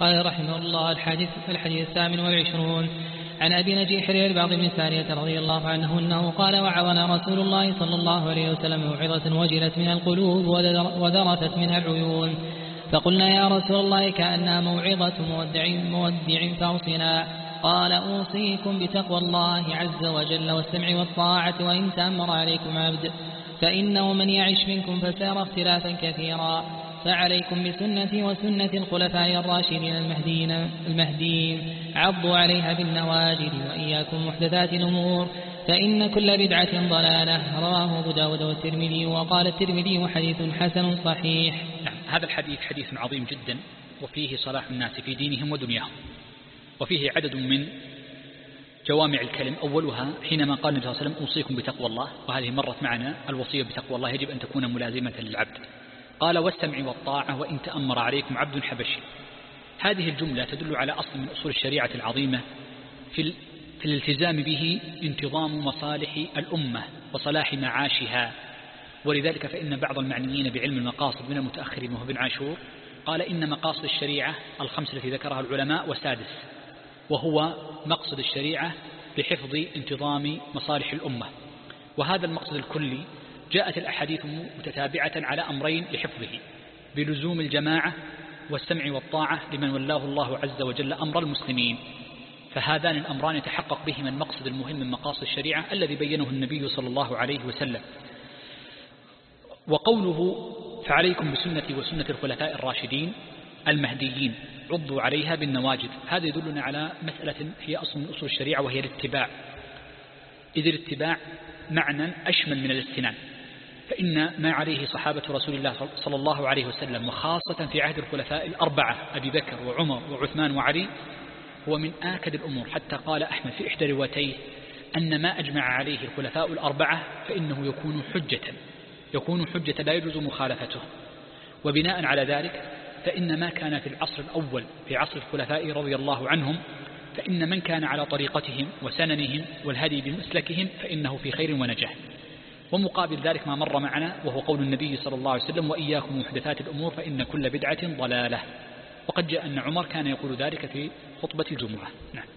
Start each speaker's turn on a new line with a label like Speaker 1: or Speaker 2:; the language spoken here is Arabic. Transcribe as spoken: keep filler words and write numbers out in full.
Speaker 1: قال رحمه الله: الحديث الحديث الثامن والعشرون عن أبي نجيح الإرباض بن سارية رضي الله عنه أنه قال: وعظنا رسول الله صلى الله عليه وسلم موعظة وجلت من القلوب وذرفت منها العيون، فقلنا يا رسول الله كأنها موعظة مودع, مودع فأوصنا. قال: أوصيكم بتقوى الله عز وجل والسمع والطاعة وإن تأمر عليكم عبد، فإنه من يعش منكم فسيرى اختلافا كثيرا، فعليكم بسنتي وسنة الخلفاء الراشدين المهديين, المهديين عضوا عليها بالنواجذ، وإياكم محدثات الأمور فإن كل بدعة ضلالة. رواه أبو داود والترمذي. وقال الترمذي: حديث حسن صحيح.
Speaker 2: نعم، هذا الحديث حديث عظيم جدا، وفيه صلاح الناس في دينهم ودنياهم، وفيه عدد من جوامع الكلم. أولها حينما قال النبي صلى الله عليه وسلم: أوصيكم بتقوى الله، وهذه مرت معنا الوصية بتقوى الله يجب أن تكون ملازمة للعبد. قال: والسمع والطاعة وإن تأمر عليكم عبد حبشي. هذه الجملة تدل على أصل من أصول الشريعة العظيمة في, في الالتزام به انتظام مصالح الأمة وصلاح معاشها. ولذلك فإن بعض المعنيين بعلم المقاصد من المتأخرين وهو ابن عاشور قال: إن مقاصد الشريعة الخمسة التي ذكرها العلماء وسادس، وهو مقصد الشريعة بحفظ انتظام مصالح الأمة. وهذا المقصد الكلي جاءت الأحاديث متتابعة على أمرين لحفظه: بلزوم الجماعة والسمع والطاعة لمن ولاه الله عز وجل أمر المسلمين. فهذان الأمران يتحقق بهما المقصد المهم من مقاصد الشريعة الذي بينه النبي صلى الله عليه وسلم. وقوله: فعليكم بسنتي وسنة الخلفاء الراشدين المهديين عضوا عليها بالنواجذ، هذا يدلنا على مسألة هي أصل من أصول الشريعة، وهي الاتباع. إذ الاتباع معنى أشمل من الاستنان، فإن ما عليه صحابة رسول الله صلى الله عليه وسلم وخاصة في عهد الخلفاء الأربعة أبي بكر وعمر وعثمان وعلي هو من آكد الأمور، حتى قال أحمد في إحدى روايتيه أن ما أجمع عليه الخلفاء الأربعة فإنه يكون حجة يكون حجة لا يجوز مخالفته. وبناء على ذلك فإن ما كان في العصر الأول في عصر الخلفاء رضي الله عنهم فإن من كان على طريقتهم وسننهم والهدي بمسلكهم فإنه في خير ونجاح. ومقابل ذلك ما مر معنا وهو قول النبي صلى الله عليه وسلم: وإياكم محدثات الأمور فإن كل بدعة ضلالة. وقد جاء أن عمر كان يقول ذلك في خطبة الجمعة. نعم.